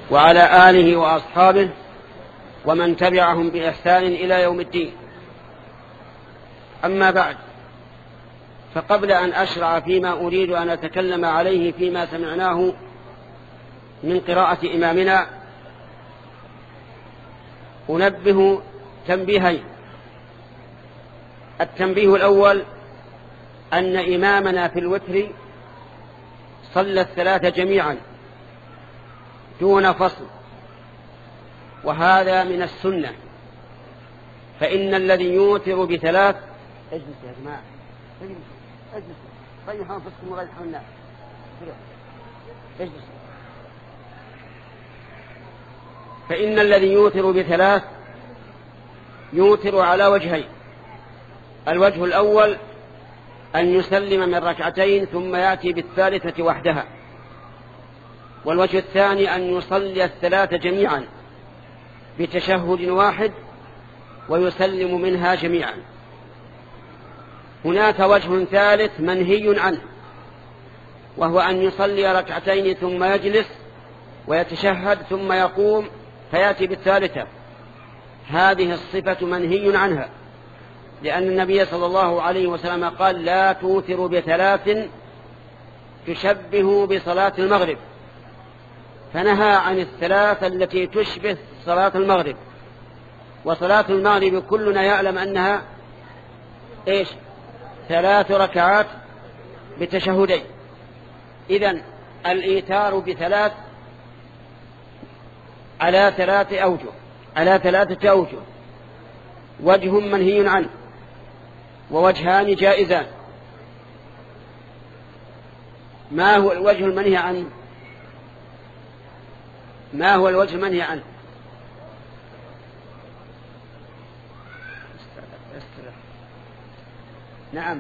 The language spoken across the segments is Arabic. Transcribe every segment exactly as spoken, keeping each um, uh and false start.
وعلى آله وأصحابه ومن تبعهم بإحسان إلى يوم الدين. أما بعد، فقبل أن أشرع فيما أريد أن أتكلم عليه فيما سمعناه من قراءة إمامنا، أنبه تنبيهين. التنبيه الأول أن إمامنا في الوتر صلى الثلاث جميعا دون فصل، وهذا من السنة، فإن الذي يوتر بثلاث اجلس يا جماعة اجلس اجلس ريحوا أنفسكم وريحوا الناس اجلس. فإن الذي يوتر بثلاث يوتر على وجهين: الوجه الأول أن يسلم من ركعتين ثم يأتي بالثالثة وحدها، والوجه الثاني أن يصلي الثلاث جميعا بتشهد واحد ويسلم منها جميعا. هناك وجه ثالث منهي عنه، وهو أن يصلي ركعتين ثم يجلس ويتشهد ثم يقوم فيأتي بالثالثة. هذه الصفة منهي عنها، لأن النبي صلى الله عليه وسلم قال: لا توتر بثلاث تشبه بصلاة المغرب، فنهى عن الثلاث التي تشبه صلاة المغرب. وصلاة المغرب كلنا يعلم أنها إيش؟ ثلاث ركعات بتشهدين. إذن الإيتار بثلاث على ثلاث أوجه على ثلاثة أوجه: وجه منهي عنه، ووجهان جائزان. ما هو الوجه المنهي عنه؟ ما هو الوجه المنهي عنه؟ نعم،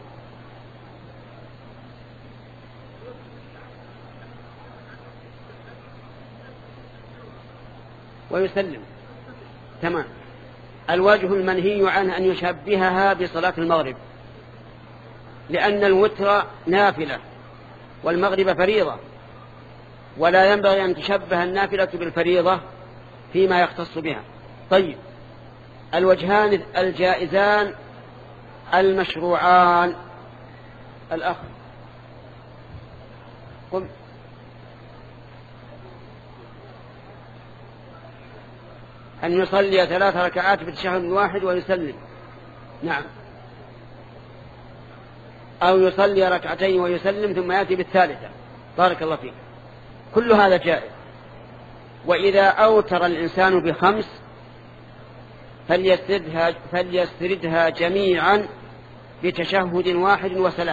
ويسلم. تمام. الوجه المنهي عنه أن يشبهها بصلاة المغرب، لأن الوتر نافلة والمغرب فريضة، ولا ينبغي أن تشبه النافلة بالفريضة فيما يختص بها. طيب، الوجهان الجائزان المشروعان. الأخ قم. أن يصلي ثلاث ركعات بتشهد واحد ويسلم. نعم. أو يصلي ركعتين ويسلم ثم يأتي بالثالثة. بارك الله فيك. كل هذا جائز. وإذا أوتر الإنسان بخمس فليسردها, فليسردها جميعا بتشهد واحد وسلام،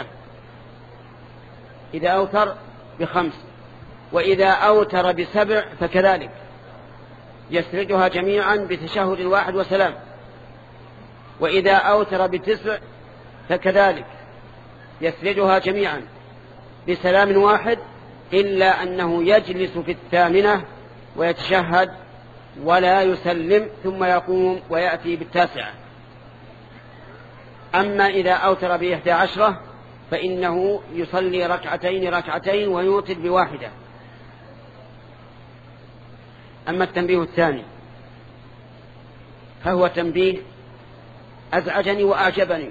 إذا أوتر بخمس. وإذا أوتر بسبع فكذلك يسردها جميعا بتشهد واحد وسلام. وإذا أوتر بتسع فكذلك يسردها جميعا بسلام واحد، إلا أنه يجلس في الثامنة ويتشهد ولا يسلم ثم يقوم ويأتي بالتاسعة. أما إذا أوتر بإحدى عشرة فإنه يصلي ركعتين ركعتين ويوتر بواحدة. أما التنبيه الثاني فهو تنبيه أزعجني وأعجبني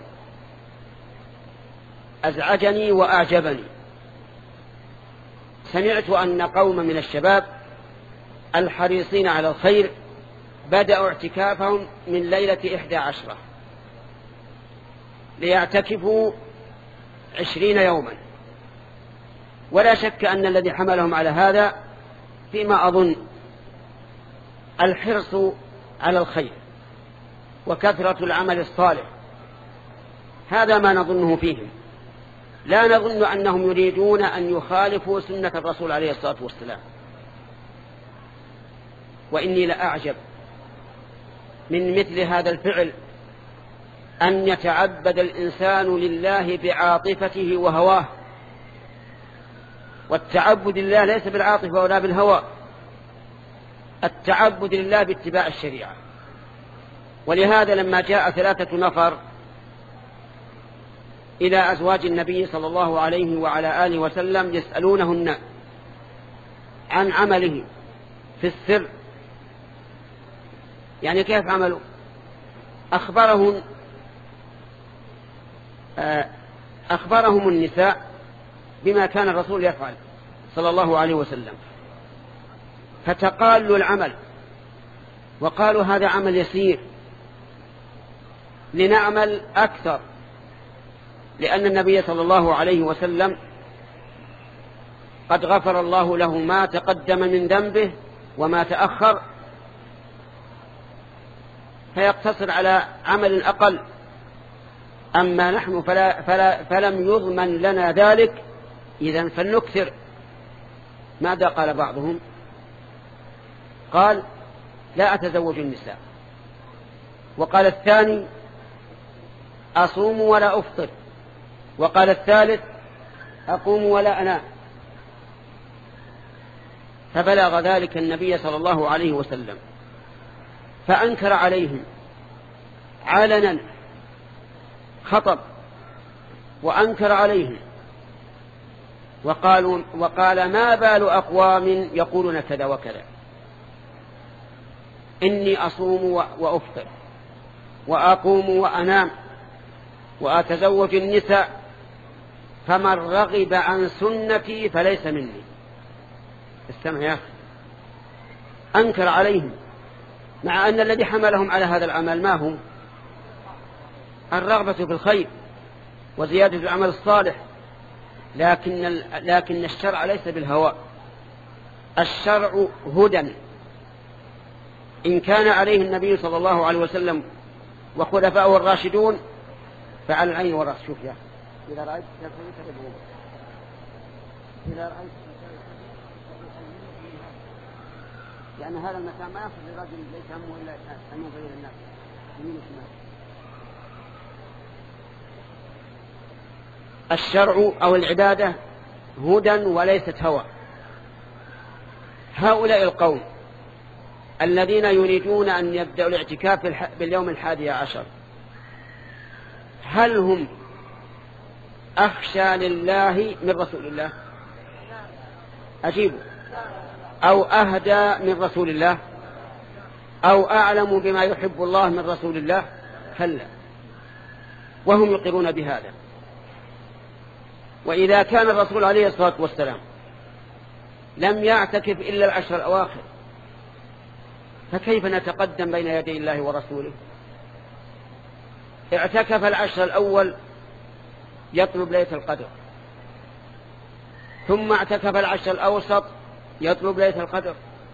أزعجني وأعجبني سمعت أن قوم من الشباب الحريصين على الخير بدأوا اعتكافهم من ليلة إحدى عشرة ليعتكفوا عشرين يوما. ولا شك أن الذي حملهم على هذا فيما أظن الحرص على الخير وكثرة العمل الصالح، هذا ما نظنه فيهم. لا نظن أنهم يريدون أن يخالفوا سنة الرسول عليه الصلاة والسلام. وإني لأعجب من مثل هذا الفعل، أن يتعبد الإنسان لله بعاطفته وهواه. والتعبد لله ليس بالعاطفة ولا بالهوى، التعبد لله باتباع الشريعة. ولهذا لما جاء ثلاثة نفر إلى أزواج النبي صلى الله عليه وعلى آله وسلم يسألونهن عن عمله في السر. يعني كيف عملوا؟ أخبرهم أخبرهم النساء بما كان الرسول يفعل صلى الله عليه وسلم، فتقالوا العمل وقالوا هذا عمل يسير، لنعمل أكثر، لأن النبي صلى الله عليه وسلم قد غفر الله له ما تقدم من ذنبه وما تأخر، فيقتصر على عمل أقل. أما نحن فلا فلا فلم يضمن لنا ذلك، إذن فلنكثر. ماذا قال بعضهم؟ قال لا أتزوج النساء، وقال الثاني أصوم ولا أفطر، وقال الثالث أقوم ولا أنام. فبلغ ذلك النبي صلى الله عليه وسلم فأنكر عليهم علنا، خطب وأنكر عليهم وقالوا وقال ما بال أقوام يقولون كذا وكذا، إني أصوم وأفطر وأقوم وأنام وأتزوج النساء، فمن رغب عن سنتي فليس مني. استمع يا أخي، أنكر عليهم، مع أن الذي حملهم على هذا العمل ما هم؟ الرغبة في الخير وزيادة العمل الصالح، لكن لكن الشرع ليس بالهوى، الشرع هدى. إن كان عليه النبي صلى الله عليه وسلم وخلفاؤه الراشدون فعلى العين والرأس. شوف يا إذا رأيت إذا رأيت لأن هذا المكان ما يصل لرجل ليس همه إلا أن ينظر إلى الناس يمين وشمال. الشرع أو العبادة هدى وليست هوى. هؤلاء القوم الذين يريدون أن يبدأوا الاعتكاف باليوم الحادي عشر، هل هم أخشى لله من رسول الله؟ أجيبوا. أو أهدى من رسول الله؟ أو أعلم بما يحب الله من رسول الله؟ كلا، وهم يقرون بهذا. وإذا كان الرسول عليه الصلاة والسلام لم يعتكف إلا العشر الأواخر، فكيف نتقدم بين يدي الله ورسوله؟ اعتكف العشر الأول يطلب ليلة القدر، ثم اعتكف العشر الأوسط يطلب ليلة القدر،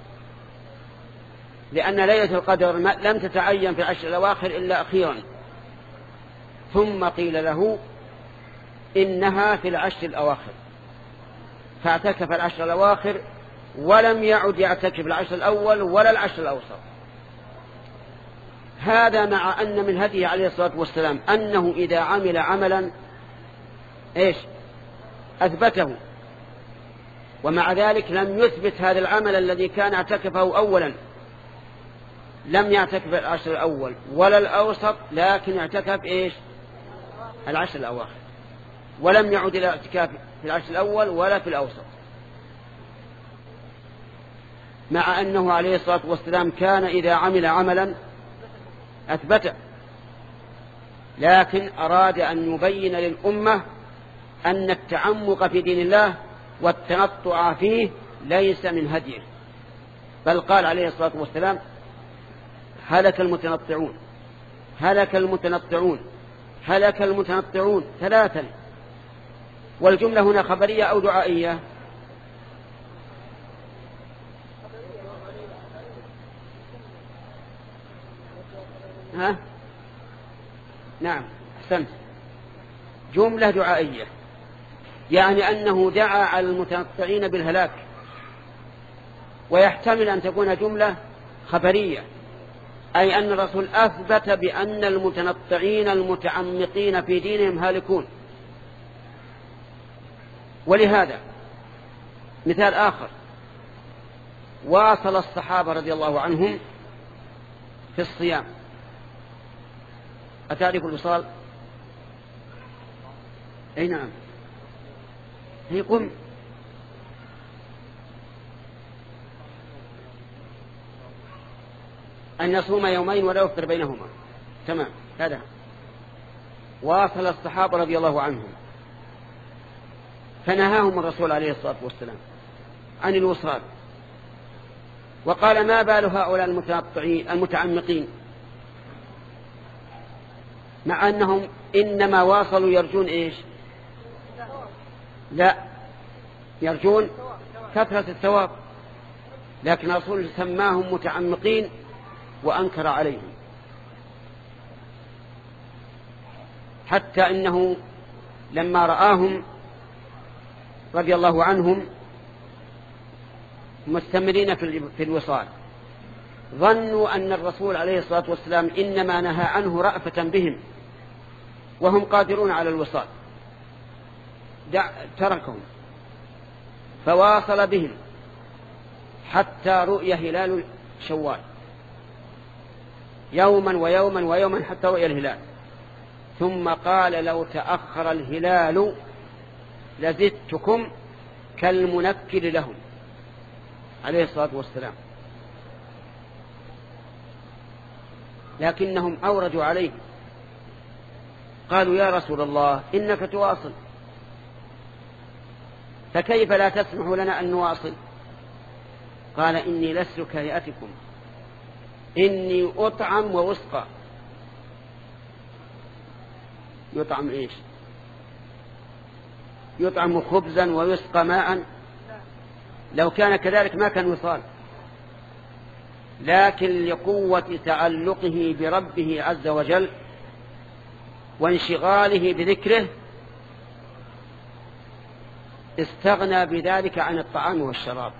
لأن ليلة القدر لم تتعين في العشر الأواخر إلا أخيرا، ثم قيل له إنها في العشر الأواخر، فاعتكف العشر الأواخر ولم يعد يعتكف العشر الأول ولا العشر الأوسط. هذا مع أن من هديه عليه الصلاة والسلام أنه إذا عمل عملا إيش أثبته، ومع ذلك لم يثبت هذا العمل الذي كان اعتكفه أولا، لم يعتكف العشر الأول ولا الأوسط، لكن اعتكف إيش العشر الأواخر، ولم يعد إلى اعتكاف في العشر الأول ولا في الأوسط، مع أنه عليه الصلاة والسلام كان إذا عمل عملا أثبته، لكن أراد أن يبين للأمة أن التعمق في دين الله والتنطع فيه ليس من هديه، بل قال عليه الصلاة والسلام هلك المتنطعون هلك المتنطعون هلك المتنطعون ثلاثا. والجملة هنا خبرية أو دعائية؟ ها؟ نعم أحسنت، جملة دعائية، يعني أنه دعا على المتنطعين بالهلاك. ويحتمل أن تكون جملة خبرية، أي أن الرسول أثبت بأن المتنطعين المتعمقين في دينهم هالكون. ولهذا مثال آخر، واصل الصحابة رضي الله عنهم في الصيام. أتعرف الوصال؟ أي نعم، يقوم أن يصوم يومين ولا يفطر بينهما. تمام. هذا واصل الصحابة رضي الله عنهم، فنهاهم الرسول عليه الصلاة والسلام عن الوصال، وقال ما بال هؤلاء المتنطعين المتعمقين، مع أنهم إنما واصلوا يرجون إيش؟ لا، يرجون كثرة الثواب، لكن الرسول سماهم متعمقين وأنكر عليهم، حتى إنه لما رآهم رضي الله عنهم مستمرين في الوصال ظنوا أن الرسول عليه الصلاة والسلام إنما نهى عنه رأفة بهم وهم قادرون على الوصال، تركهم فواصل بهم حتى رؤي هلال شوال، يوما ويوما ويوما حتى رؤي الهلال، ثم قال لو تأخر الهلال لزدتكم كالمنكر لهم عليه الصلاة والسلام، لكنهم أوردوا عليه قالوا يا رسول الله إنك تواصل، فكيف لا تسمح لنا أن نواصل؟ قال إني لست كهيئتكم، إني أطعم وأسقى. يطعم إيش؟ يطعم خبزا ويسقى ماء؟ لو كان كذلك ما كان وصال، لكن لقوة تعلقه بربه عز وجل وانشغاله بذكره استغنى بذلك عن الطعام والشراب.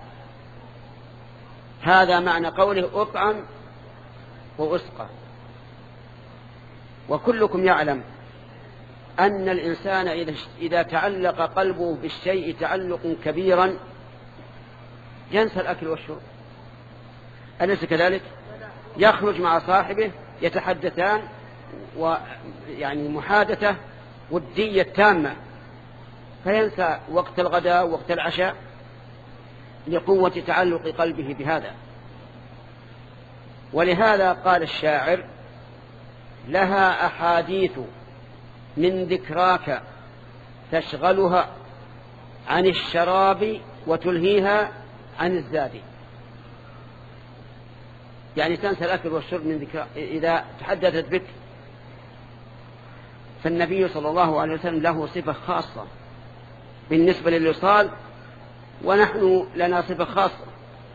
هذا معنى قوله أطعم وأسقى. وكلكم يعلم أن الإنسان إذا تعلق قلبه بالشيء تعلق كبيرا ينسى الأكل والشرب، أليس كذلك؟ يخرج مع صاحبه يتحدثان ويعني محادثة ودية تامة، فينسى وقت الغداء ووقت العشاء لقوة تعلق قلبه بهذا. ولهذا قال الشاعر لها أحاديث من ذكراك تشغلها عن الشراب وتلهيها عن الزاد، يعني تنسى الأكل والشرب من ذكر إذا تحدثت بك. فالنبي صلى الله عليه وسلم له صفة خاصة بالنسبة للوصال، ونحن لنا صفة خاصة.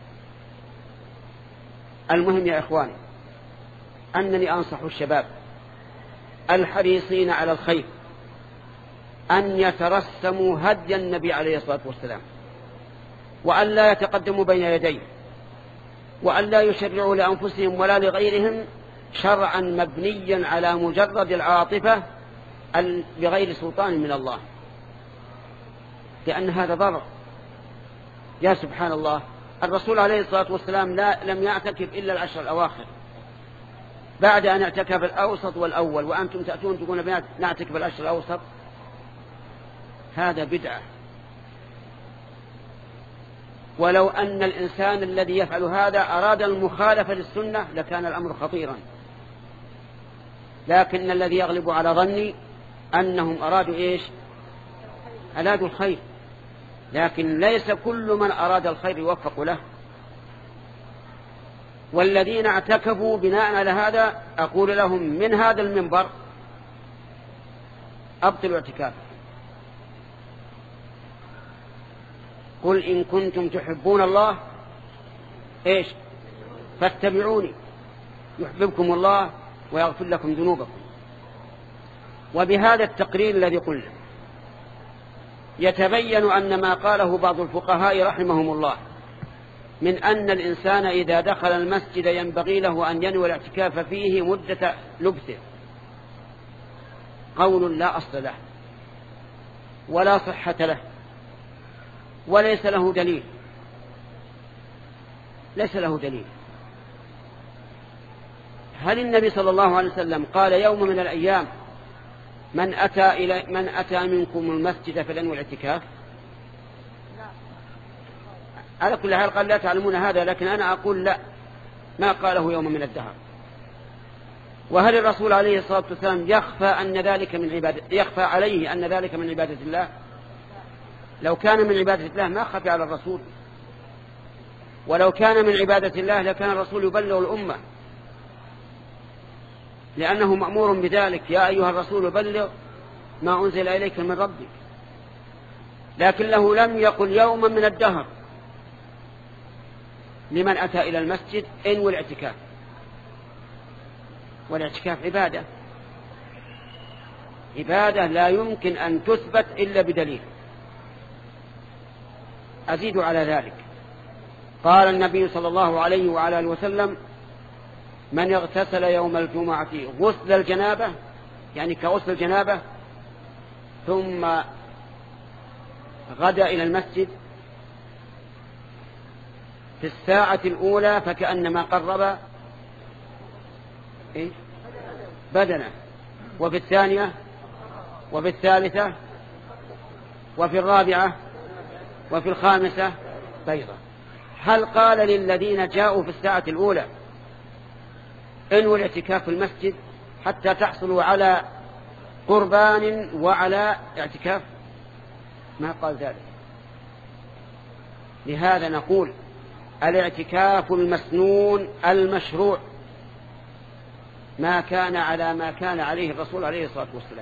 المهم يا إخواني أنني أنصح الشباب الحريصين على الخير أن يترسموا هدي النبي عليه الصلاة والسلام، وأن لا يتقدموا بين يديه، وأن لا يشرعوا لأنفسهم ولا لغيرهم شرعا مبنيا على مجرد العاطفة بغير سلطان من الله، لأن هذا ضرر. يا سبحان الله، الرسول عليه الصلاة والسلام لا لم يعتكف إلا العشر الأواخر، بعد أن اعتكف الأوسط والأول، وأنتم تأتون تقولون نعتكف العشر الأوسط. هذا بدعة. ولو أن الإنسان الذي يفعل هذا أراد المخالفة للسنة لكان الأمر خطيرا، لكن الذي يغلب على ظني أنهم أرادوا إيش؟ أرادوا الخير، لكن ليس كل من أراد الخير يوفق له. والذين اعتكفوا بناء على هذا أقول لهم من هذا المنبر أبطلوا اعتكاف. قل إن كنتم تحبون الله إيش؟ فاتبعوني يحببكم الله ويغفر لكم ذنوبكم. وبهذا التقرير الذي قلنا يتبين أن ما قاله بعض الفقهاء رحمهم الله من أن الإنسان إذا دخل المسجد ينبغي له أن ينوي الاعتكاف فيه مدة لبثه قول لا أصل له ولا صحة له وليس له دليل، ليس له دليل. هل النبي صلى الله عليه وسلم قال يوم من الأيام من أتى إلى من أتى منكم المسجد فلينوي الاعتكاف؟ على كل حال قال لا تعلمون هذا، لكن أنا أقول لا، ما قاله يوم من الدهر. وهل الرسول عليه الصلاة والسلام يخفى أن ذلك من عبادة يخفى عليه أن ذلك من عبادة الله؟ لو كان من عبادة الله ما خفي على الرسول، ولو كان من عبادة الله لكان الرسول يبلغ الأمة، لأنه مأمور بذلك: يا أيها الرسول بلغ ما أنزل إليك من ربك. لكنه لم يقل يوما من الدهر لمن أتى إلى المسجد انوي الاعتكاف، والاعتكاف عبادة عبادة لا يمكن أن تثبت إلا بدليل. أزيد على ذلك، قال النبي صلى الله عليه وعلى آله وسلم: من اغتسل يوم الجمعة غسل الجنابة، يعني كغسل الجنابة، ثم غدا إلى المسجد في الساعة الأولى فكأنما قرب إيه؟ بدنه، وفي الثانية وفي الثالثة وفي الرابعة وفي الخامسة بيضة. هل قال للذين جاءوا في الساعة الأولى انووا الاعتكاف في المسجد حتى تحصلوا على قربان وعلى اعتكاف؟ ما قال ذلك. لهذا نقول الاعتكاف المسنون المشروع ما كان على ما كان عليه الرسول عليه الصلاة والسلام.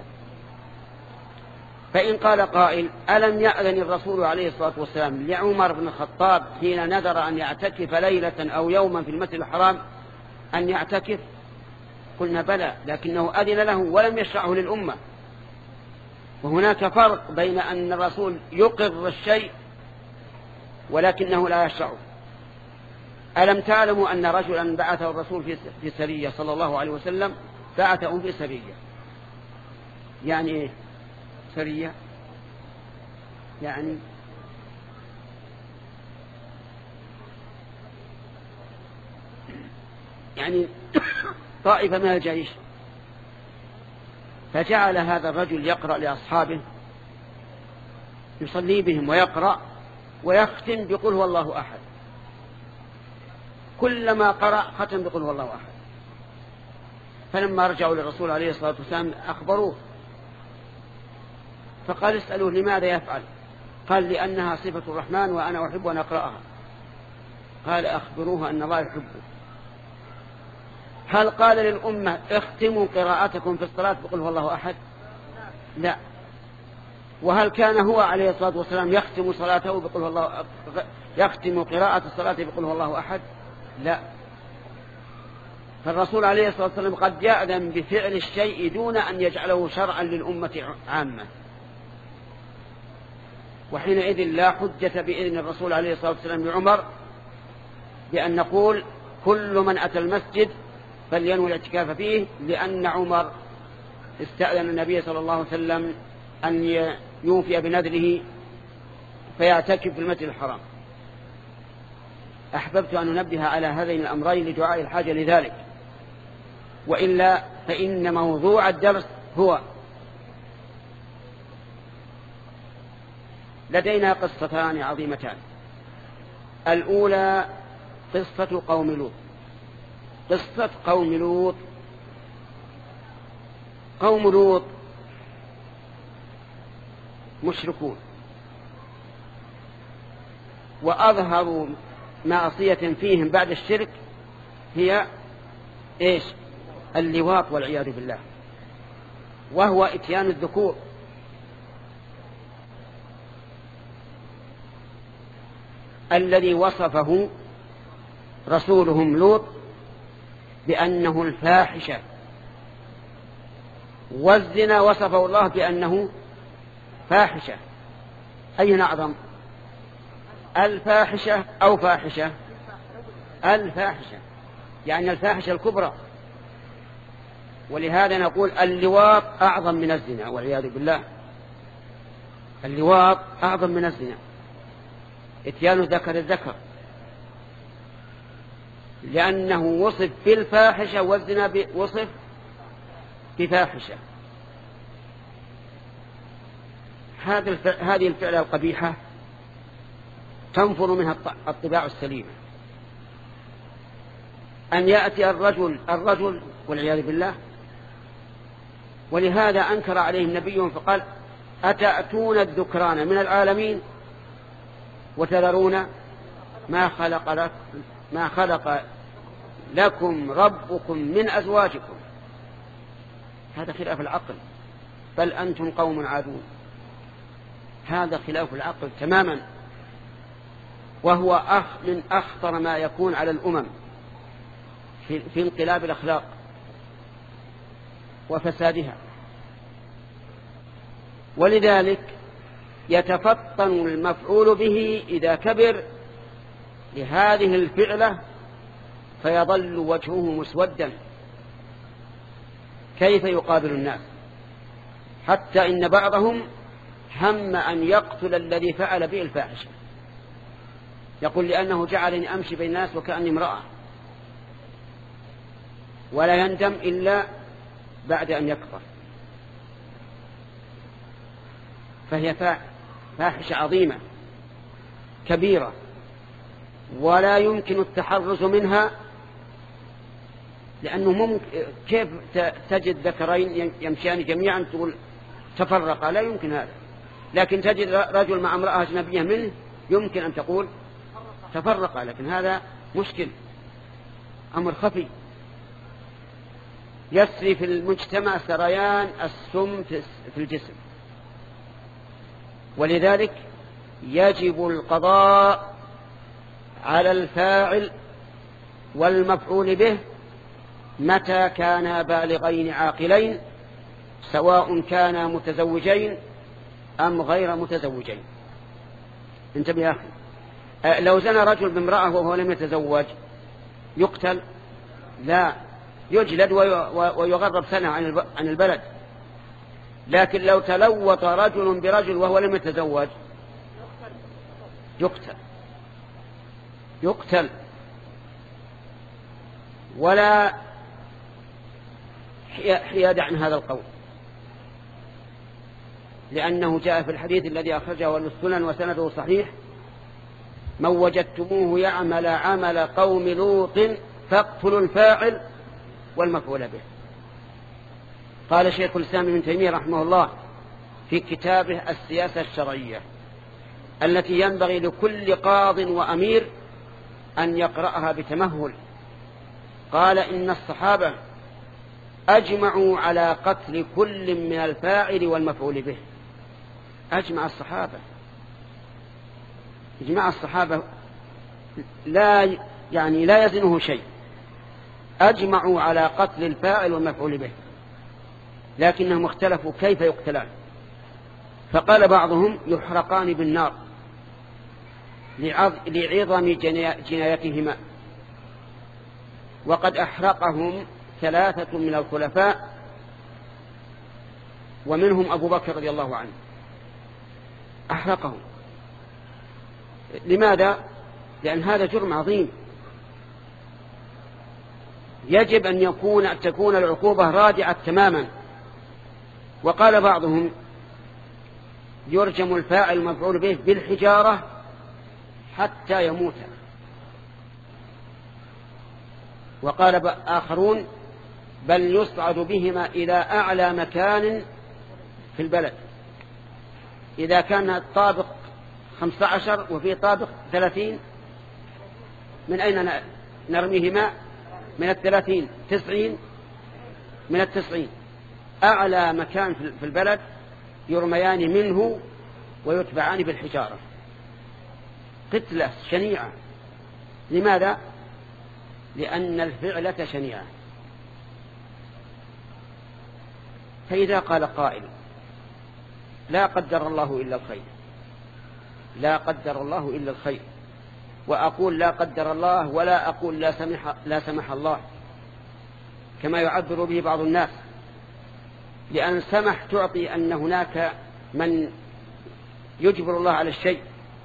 فإن قال قائل: ألم يأذن الرسول عليه الصلاة والسلام لعمر بن الخطاب حين نذر أن يعتكف ليلة أو يوما في المسجد الحرام أن يعتكف؟ قلنا بلى، لكنه أذن له ولم يشرعه للأمة. وهناك فرق بين أن الرسول يقر الشيء ولكنه لا يشرعه. ألم تعلموا أن رجلا بعثه الرسول في سرية صلى الله عليه وسلم، بعثه في سرية. يعني إيه سرية؟ يعني يعني طائفة من الجيش. فجعل هذا الرجل يقرأ لأصحابه، يصلي بهم ويقرأ ويختم بقل هو الله أحد. كلما قرأ ختم بقل هو الله أحد. فلما رجعوا للرسول عليه الصلاة والسلام أخبروه، فقال: اسألوه لماذا يفعل؟ قال: لأنها صفة الرحمن وأنا أحب أن أقرأها. قال: أخبروه أن الله يحبه. هل قال للأمة: اختموا قراءتكم في الصلاة بقل هو الله أحد؟ لا. وهل كان هو عليه الصلاة والسلام يختم صلاته بقل هو الله يختم قراءة الصلاة بقل هو الله أحد؟ لا. فالرسول عليه الصلاة والسلام قد يأذن بفعل الشيء دون أن يجعله شرعا للأمة عامة، وحينئذ لا حجة بإذن الرسول عليه الصلاة والسلام لعمر بأن نقول كل من أتى المسجد فلينوي الاعتكاف فيه، لأن عمر استأذن النبي صلى الله عليه وسلم أن يوفي بنذره فيعتكف في المسجد الحرام. أحببت أن ننبه على هذين الأمرين لدعاء الحاجة لذلك، وإلا فإن موضوع الدرس هو لدينا قصتان عظيمتان. الأولى قصة قوم لوط. قصة قوم لوط قوم لوط مشركون، وأظهروا معصية فيهم بعد الشرك هي إيش؟ اللواط والعياذ بالله، وهو إتيان الذكور. الذي وصفه رسولهم لوط بأنه الفاحشة، والزنا وصفه الله بأنه فاحشة. أين أعظم؟ الفاحشة أو فاحشة؟ الفاحشة، يعني الفاحشة الكبرى. ولهذا نقول اللواط أعظم من الزنا والعياذ بالله. اللواط أعظم من الزنا، اتيان ذكر الذكر، لأنه وصف بالفاحشة والزنا وصف بفاحشة. هذه الفعلة القبيحة تنفر منها الطباع السليمة، أن يأتي الرجل الرجل والعياذ بالله. ولهذا أنكر عليهم نبيهم فقال أتأتون الذكران من العالمين وتذرون ما خلق لك ما خلق لكم ربكم من أزواجكم. هذا خلاف العقل، بل أنتم قوم عادون. هذا خلاف العقل تماما، وهو أخ من أخطر ما يكون على الأمم في, في انقلاب الأخلاق وفسادها. ولذلك يتفطن المفعول به إذا كبر لهذه الفعلة فيظل وجهه مسودا، كيف يقابل الناس؟ حتى إن بعضهم هم أن يقتل الذي فعل به الفاحشة، يقول لأنه جعلني أمشي بين الناس وكأني امرأة، ولا يندم إلا بعد أن يكبر. فهي فاحشة عظيمة كبيرة، ولا يمكن التحرز منها، لأنه ممكن كيف تجد ذكرين يمشيان جميعا تقول تفرقا؟ لا يمكن هذا. لكن تجد رجل مع امرأة أجنبية منه يمكن أن تقول تفرقا، لكن هذا مشكل، أمر خفي يسري في المجتمع سريان السم في الجسم. ولذلك يجب القضاء على الفاعل والمفعول به متى كانا بالغين عاقلين، سواء كانا متزوجين أم غير متزوجين. انتبه يا أخي، لو زنى رجل بامرأة وهو لم يتزوج يقتل؟ لا، يجلد ويغرب سنة عن البلد. لكن لو تلوط رجل برجل وهو لم يتزوج يقتل يقتل ولا حياد عن هذا القول، لأنه جاء في الحديث الذي أخرجه السنن وسنده صحيح: من وجدتموه يعمل عمل قوم لوط فاقتلوا الفاعل والمفعول به. قال شيخ الإسلام ابن تيمية رحمه الله في كتابه السياسة الشرعية التي ينبغي لكل قاض وأمير أن يقرأها بتمهل، قال إن الصحابة أجمعوا على قتل كل من الفاعل والمفعول به. أجمع الصحابة إجماع الصحابة لا يعني لا يزنه شيء، أجمعوا على قتل الفاعل والمفعول به، لكنهم اختلفوا كيف يقتلان. فقال بعضهم يحرقان بالنار لعظم جنايتهما، وقد أحرقهم ثلاثة من الخلفاء ومنهم أبو بكر رضي الله عنه، أحرقهم. لماذا؟ لأن هذا جرم عظيم، يجب أن يكون أن تكون العقوبة رادعة تماما. وقال بعضهم يرجم الفاعل المفعول به بالحجارة حتى يموت. وقال آخرون بل يصعد بهما إلى أعلى مكان في البلد، إذا كان الطابق خمسة عشر وفي طابق ثلاثين، من أين نرميهما؟ من الثلاثين. تسعين من التسعين، أعلى مكان في البلد يرميان منه ويتبعان بالحجارة. قتلة شنيعة. لماذا؟ لأن الفعلة شنيعة. فإذا قال قائل لا قدر الله إلا الخير، لا قدر الله إلا الخير، وأقول لا قدر الله ولا أقول لا سمح, لا سمح الله كما يعبر به بعض الناس، لأن سمح تعطي أن هناك من يجبر الله على الشيء،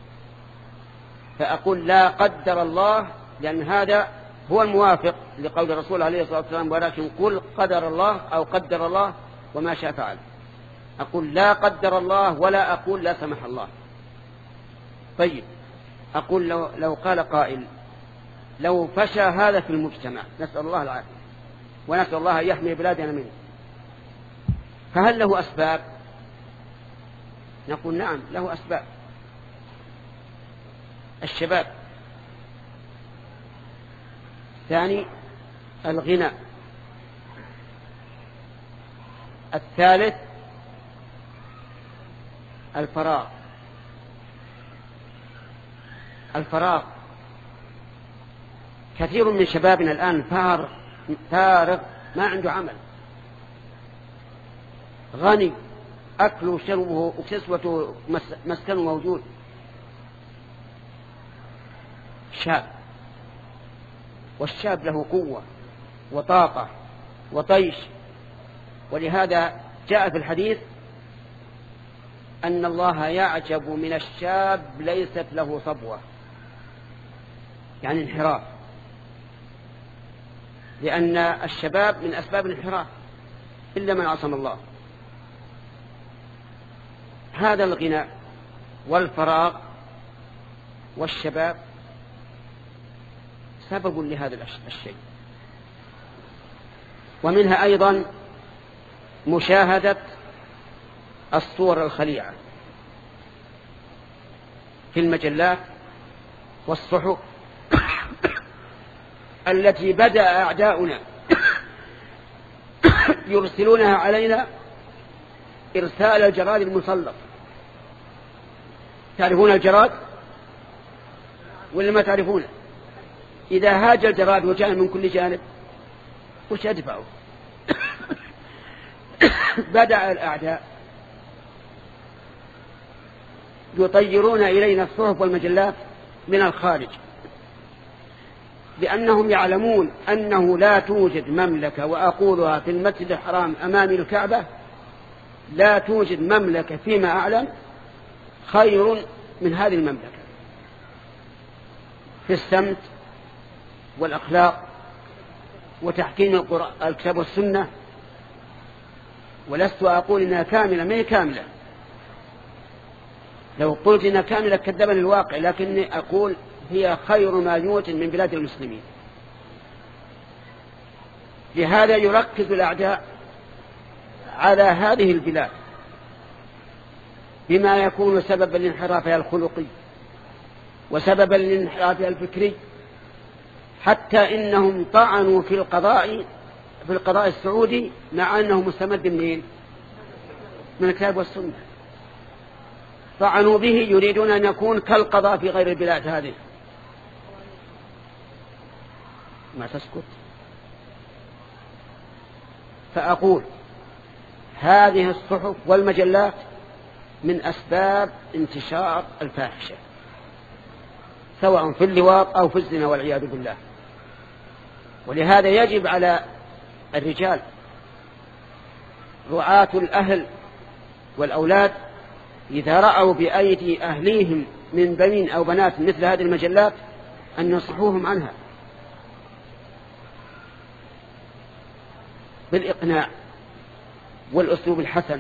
فأقول لا قدر الله لأن هذا هو الموافق لقول الرسول عليه الصلاة والسلام ولكن قل قدر الله أو قدر الله وما شاء فعل. أقول لا قدر الله ولا أقول لا سمح الله. طيب، أقول لو, لو قال قائل لو فشى هذا في المجتمع، نسأل الله العافية ونسأل الله أن يحمي بلادنا منه، فهل له أسباب؟ نقول نعم له أسباب. الشباب. ثاني الغنى. الثالث الفراغ. الفراغ كثير من شبابنا الآن فارغ فارغ ما عنده عمل، غني، أكله وشربه وكسوته مسكنه موجود، شاب، والشاب له قوة وطاقة وطيش. ولهذا جاء في الحديث أن الله يعجب من الشاب ليست له صبوة، يعني انحراف، لأن الشباب من أسباب الانحراف إلا من عصم الله. هذا الغنى والفراغ والشباب سبب لهذا الشيء. ومنها أيضا مشاهدة الصور الخليعة في المجلات والصحف التي بدأ أعداؤنا يرسلونها علينا إرسال الجراد المسلط. تعرفون الجراد ولا ما تعرفونه؟ إذا هاج الجراد وجاء من كل جانب وش يدفعه؟ بدأ الأعداء يطيرون إلينا الصحف والمجلات من الخارج، لأنهم يعلمون أنه لا توجد مملكة، وأقولها في المسجد الحرام أمام الكعبة، لا توجد مملكة فيما أعلم خير من هذه المملكة في السمت والأخلاق وتحكيم الكتاب والسنة. ولست أقول إنها كاملة، ما هي كاملة، لو قلت إنها كاملة كذبني الواقع، لكني أقول هي خير ما يوجد من بلاد المسلمين. لهذا يركز الأعداء على هذه البلاد بما يكون سببا لانحرافها الخلقي وسببا لانحرافها الفكري، حتى إنهم طعنوا في القضاء في القضاء السعودي مع أنه مستمد منين؟ من الكتاب والسنة. طعنوا به يريدون أن يكون كالقضاء في غير البلاد هذه. ما تسكت. فأقول هذه الصحف والمجلات من أسباب انتشار الفاحشة، سواء في اللواط أو في الزنا والعياذ بالله. ولهذا يجب على الرجال رعاة الأهل والأولاد إذا رأوا بأيدي أهليهم من بنين أو بنات مثل هذه المجلات أن ينصحوهم عنها بالإقناع والأسلوب الحسن،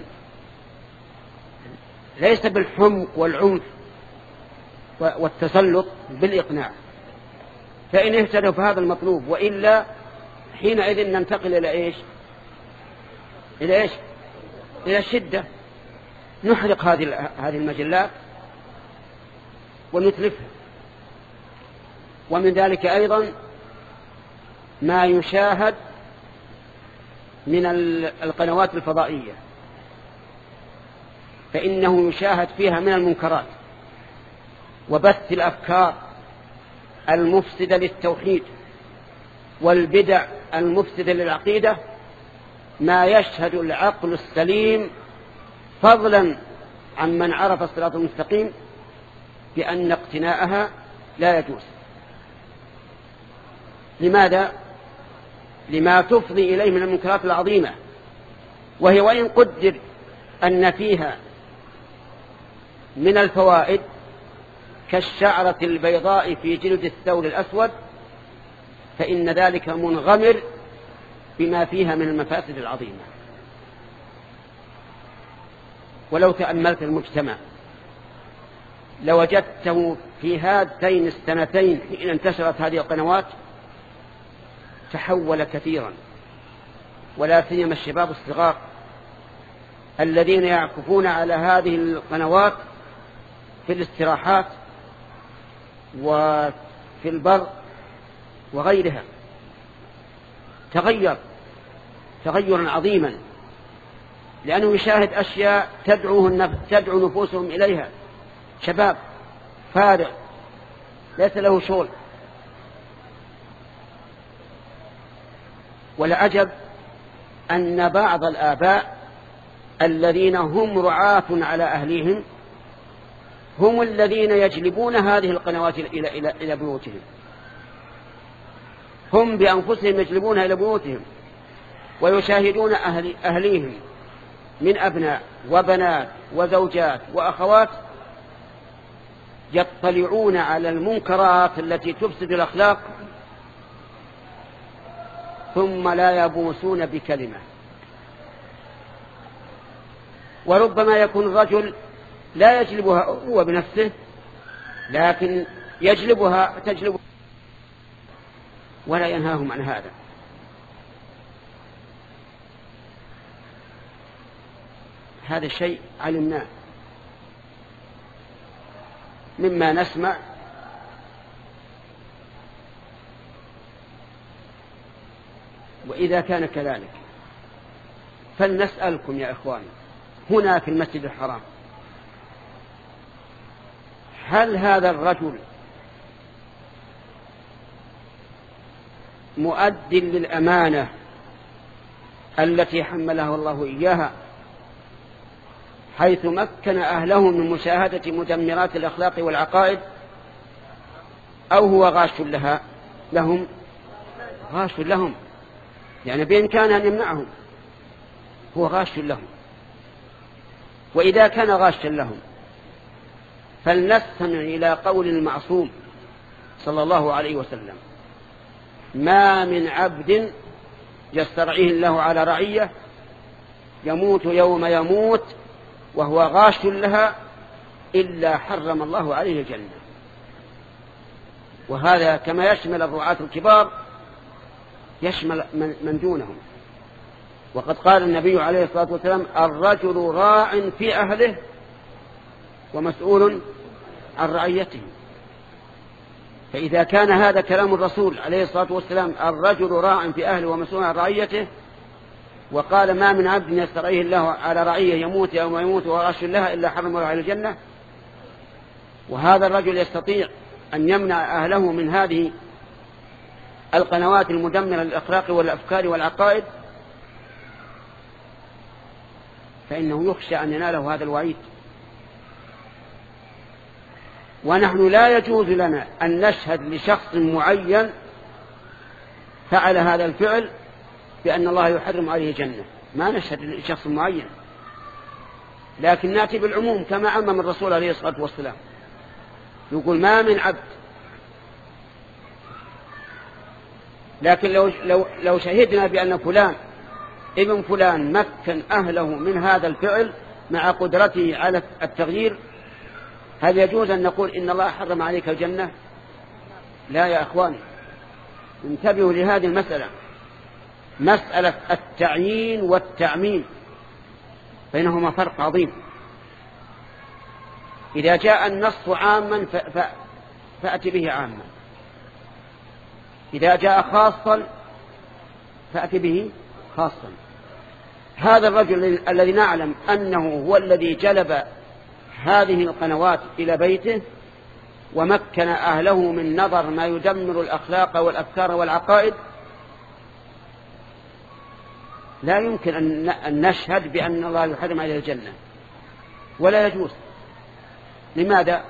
ليس بالحمق والعنف والتسلط، بالإقناع. فإن اهتدوا فهذا المطلوب، وإلا حينئذ ننتقل إلى إيش؟ إلى إيش؟ إلى الشدة. نحرق هذه هذه المجلات ونتلفها. ومن ذلك أيضا ما يشاهد من القنوات الفضائية، فإنه يشاهد فيها من المنكرات وبث الأفكار المفسدة للتوحيد والبدع المفسدة للعقيدة ما يشهد العقل السليم، فضلا عن من عرف الصراط المستقيم، بأن اقتناءها لا يجوز. لماذا؟ لما تفضي إليه من المنكرات العظيمة، وهي وإن قدر أن فيها من الفوائد كالشعرة البيضاء في جلد الثور الأسود، فإن ذلك منغمر بما فيها من المفاسد العظيمة. ولو تأملت المجتمع لوجدته في هاتين السنتين حين انتشرت هذه القنوات تحول كثيرا، ولا سيما الشباب الصغار الذين يعكفون على هذه القنوات في الاستراحات وفي البر وغيرها. تغير تغيرا عظيما، لأنه يشاهد أشياء تدعوه تدعو نفوسهم إليها. شباب فارغ ليس له شغل، والعجب أن بعض الآباء الذين هم رعاة على أهليهم هم الذين يجلبون هذه القنوات إلى إلى إلى بيوتهم، هم بأنفسهم يجلبونها إلى بيوتهم، ويشاهدون أهل أهليهم من أبناء وبنات وزوجات وأخوات يطلعون على المنكرات التي تفسد الأخلاق، ثم لا يبوسون بكلمة. وربما يكون الرجل لا يجلبها هو بنفسه، لكن يجلبها تجلب ولا ينهاهم عن هذا. هذا الشيء علمناه مما نسمع، وإذا كان كذلك فلنسألكم يا إخواني هنا في المسجد الحرام، هل هذا الرجل مؤد للأمانة التي حمله الله إياها، حيث مكن أهله من مشاهدة مدمرات الأخلاق والعقائد، أو هو غاش لها لهم غاش لهم يعني بإمكانه أن يمنعهم، هو غاش لهم. وإذا كان غاشا لهم فلنستمع إلى قول المعصوم صلى الله عليه وسلم: ما من عبد يسترعيه الله على رعية يموت يوم يموت وهو غاش لها إلا حرم الله عليه الجنة. وهذا كما يشمل الرعاة الكبار يشمل من دونهم. وقد قال النبي عليه الصلاة والسلام: الرجل راع في أهله ومسؤول عن رعيته. فإذا كان هذا كلام الرسول عليه الصلاة والسلام: الرجل راع في أهله ومسؤول عن رعيته، وقال: ما من عبد يسترعيه الله على رعية يموت يوم يموت وغاش لها إلا حرم الله على الجنة، وهذا الرجل يستطيع أن يمنع أهله من هذه القنوات المدمرة للأخلاق والأفكار والعقائد، فإنه يخشى أن يناله هذا الوعيد. ونحن لا يجوز لنا أن نشهد لشخص معين فعل هذا الفعل بأن الله يحرم عليه الجنة، ما نشهد لشخص معين، لكن نأتي بالعموم كما عمم الرسول عليه الصلاة والسلام، يقول: ما من عبد. لكن لو, لو, لو شهدنا بأن فلان ابن فلان مكن أهله من هذا الفعل مع قدرته على التغيير، هل يجوز أن نقول إن الله حرم عليك الجنة؟ لا يا أخواني، انتبهوا لهذه المسألة، مسألة التعيين والتعميم بينهما فرق عظيم. إذا جاء النص عاما فأتي به عاما، إذا جاء خاصا فأتي به خاصا. هذا الرجل الذي نعلم أنه هو الذي جلب هذه القنوات إلى بيته ومكن أهله من نظر ما يدمر الأخلاق والأفكار والعقائد، لا يمكن أن نشهد بأن الله يحرم عليه الجنة، ولا يجوز. لماذا؟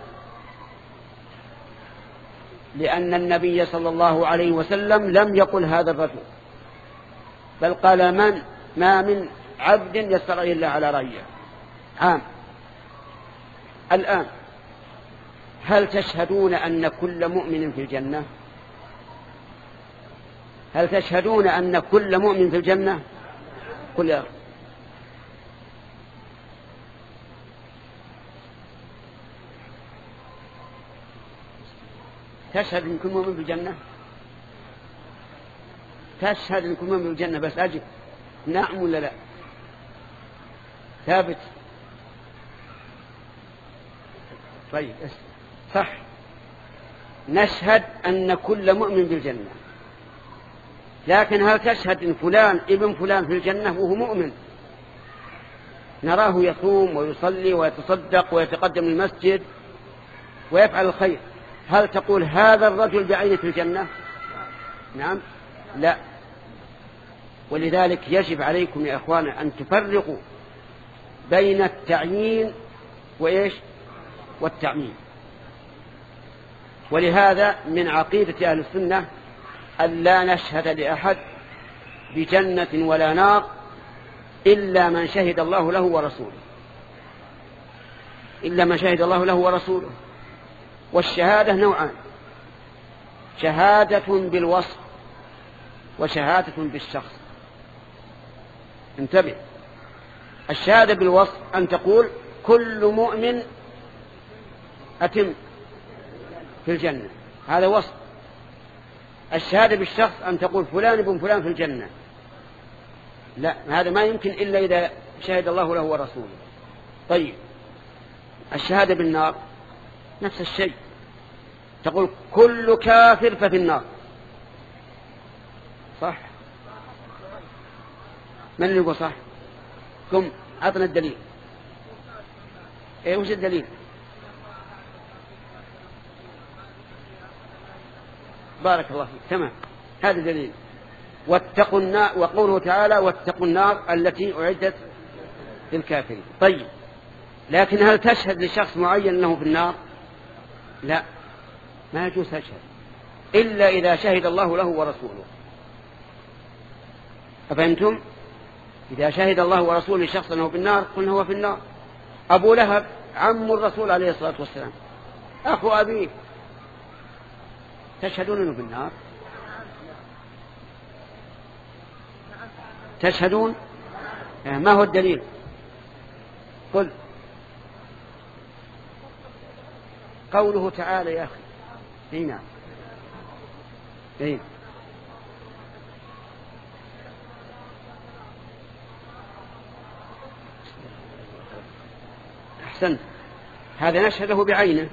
لأن النبي صلى الله عليه وسلم لم يقل هذا الرجل، بل قال: من ما من عبد يسترعي الله على رعية، عام. الآن هل تشهدون أن كل مؤمن في الجنة؟ هل تشهدون أن كل مؤمن في الجنة؟ قل يا رب. تشهد إن كل مؤمن بالجنة؟ تشهد إن كل مؤمن بالجنة بس أجب نعم ولا لا؟ ثابت. طيب صح، نشهد أن كل مؤمن بالجنة، لكن هل تشهد إن فلان ابن فلان في الجنة وهو مؤمن؟ نراه يصوم ويصلي ويتصدق ويتقدم المسجد ويفعل الخير، هل تقول هذا الرجل بعينه في الجنة؟ نعم لا. ولذلك يجب عليكم يا أخوانا أن تفرقوا بين التعيين وإيش والتعميم. ولهذا من عقيدة أهل السنة أن لا نشهد لأحد بجنة ولا نار إلا من شهد الله له ورسوله، إلا من شهد الله له ورسوله. والشهادة نوعان، شهادة بالوصف وشهادة بالشخص. انتبه، الشهادة بالوصف أن تقول كل مؤمن أتم في الجنة، هذا وصف. الشهادة بالشخص أن تقول فلان ابن فلان في الجنة، لا، هذا ما يمكن إلا إذا شهد الله له ورسوله. طيب الشهادة بالنار نفس الشيء، تقول كل كافر ففي النار، صح؟ من اللي يقول صح؟ قم أعطنا الدليل. إيه وش الدليل؟ بارك الله فيك، تمام، هذا دليل. واتقوا النار، وقوله تعالى واتقوا النار التي أعدت للكافرين. طيب لكن هل تشهد لشخص معين أنه في النار؟ لا، ما يجوز تشهد إلا إذا شهد الله له ورسوله. أفهمتم؟ إذا شهد الله ورسوله لشخص أنه في النار قلنا هو في النار. أبو لهب عم الرسول عليه الصلاة والسلام، أخو أبيه، تشهدون أنه في النار؟ تشهدون؟ ما هو الدليل؟ قل. قوله تعالى يا أخي. هنا هنا أحسنت، هذا نشهد له بعينه،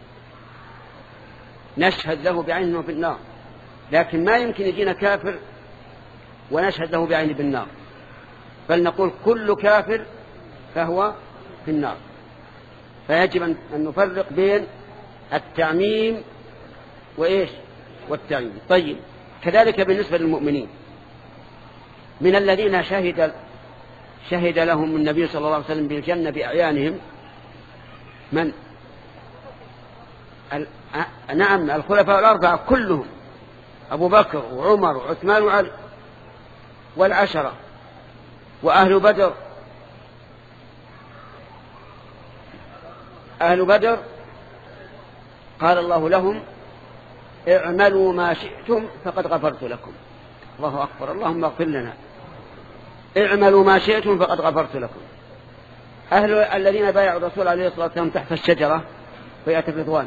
نشهد له بعينه في النار، لكن ما يمكن يجينا كافر ونشهد له بعينه بالنار، بل نقول كل كافر فهو في النار. فيجب أن نفرق بين التعميم وإيش والتعيين. طيب كذلك بالنسبة للمؤمنين، من الذين شهد شهد لهم النبي صلى الله عليه وسلم بالجنة بأعيانهم من؟ نعم الخلفاء الأربعة كلهم، أبو بكر وعمر وعثمان وعلي والعشرة وأهل بدر. أهل بدر قال الله لهم اعملوا ما شئتم فقد غفرت لكم. الله أكبر، اللهم اغفر لنا. اعملوا ما شئتم فقد غفرت لكم. أهل الذين بايعوا الرسول عليه الصلاة والسلام تحت الشجرة بيعة الرضوان،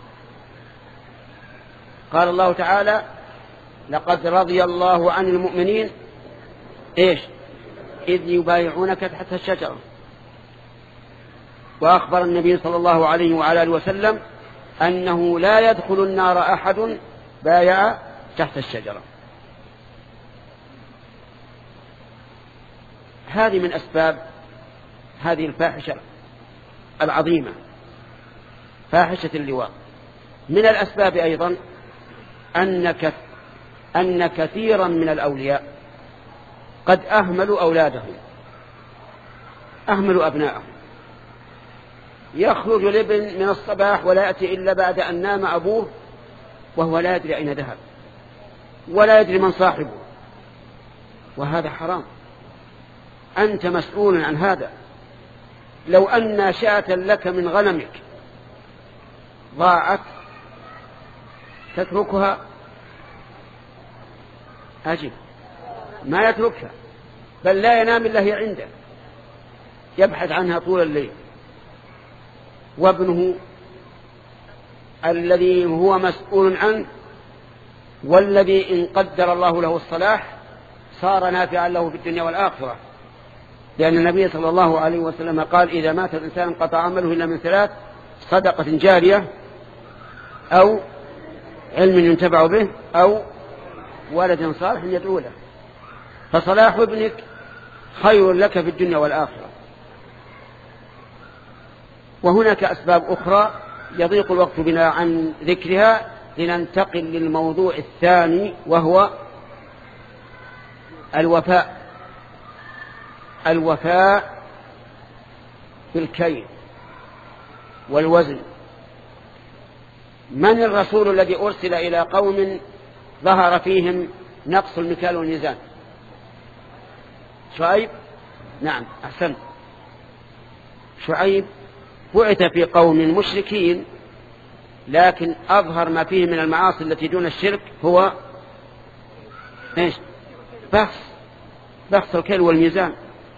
قال الله تعالى لقد رضي الله عن المؤمنين إيش إذ يبايعونك تحت الشجرة. وأخبر النبي صلى الله عليه وعلى آله وسلم أنه لا يدخل النار أحد بايع تحت الشجرة. هذه من أسباب هذه الفاحشة العظيمة، فاحشة اللواط. من الأسباب أيضا أن أن كثيرا من الأولياء قد أهملوا أولادهم، أهملوا أبنائهم. يخرج الابن من الصباح ولا يأتي إلا بعد أن نام أبوه وهو لا يدري أين ذهب ولا يدري من صاحبه، وهذا حرام. أنت مسؤول عن هذا. لو أن شاة لك من غنمك ضاعت تتركها؟ أجب، ما يتركها، بل لا ينام إلا هي عنده، يبحث عنها طول الليل. وابنه الذي هو مسؤول عنه، والذي إن قدر الله له الصلاح صار نافعا له في الدنيا والآخرة، لأن النبي صلى الله عليه وسلم قال: إذا مات الإنسان انقطع عمله إلا من ثلاث: صدقة جارية، أو علم ينتفع به، أو ولد صالح يدعو له. فصلاح ابنك خير لك في الدنيا والآخرة. وهناك أسباب أخرى يضيق الوقت بنا عن ذكرها، لننتقل للموضوع الثاني، وهو الوفاء الوفاء بالكيل والوزن. من الرسول الذي أرسل إلى قوم ظهر فيهم نقص المكيال والميزان؟ شعيب. نعم، أحسنت. شعيب بعث في قوم مشركين، لكن أظهر ما فيه من المعاصي التي دون الشرك هو إيش؟ بخس بخس الكيل والميزان.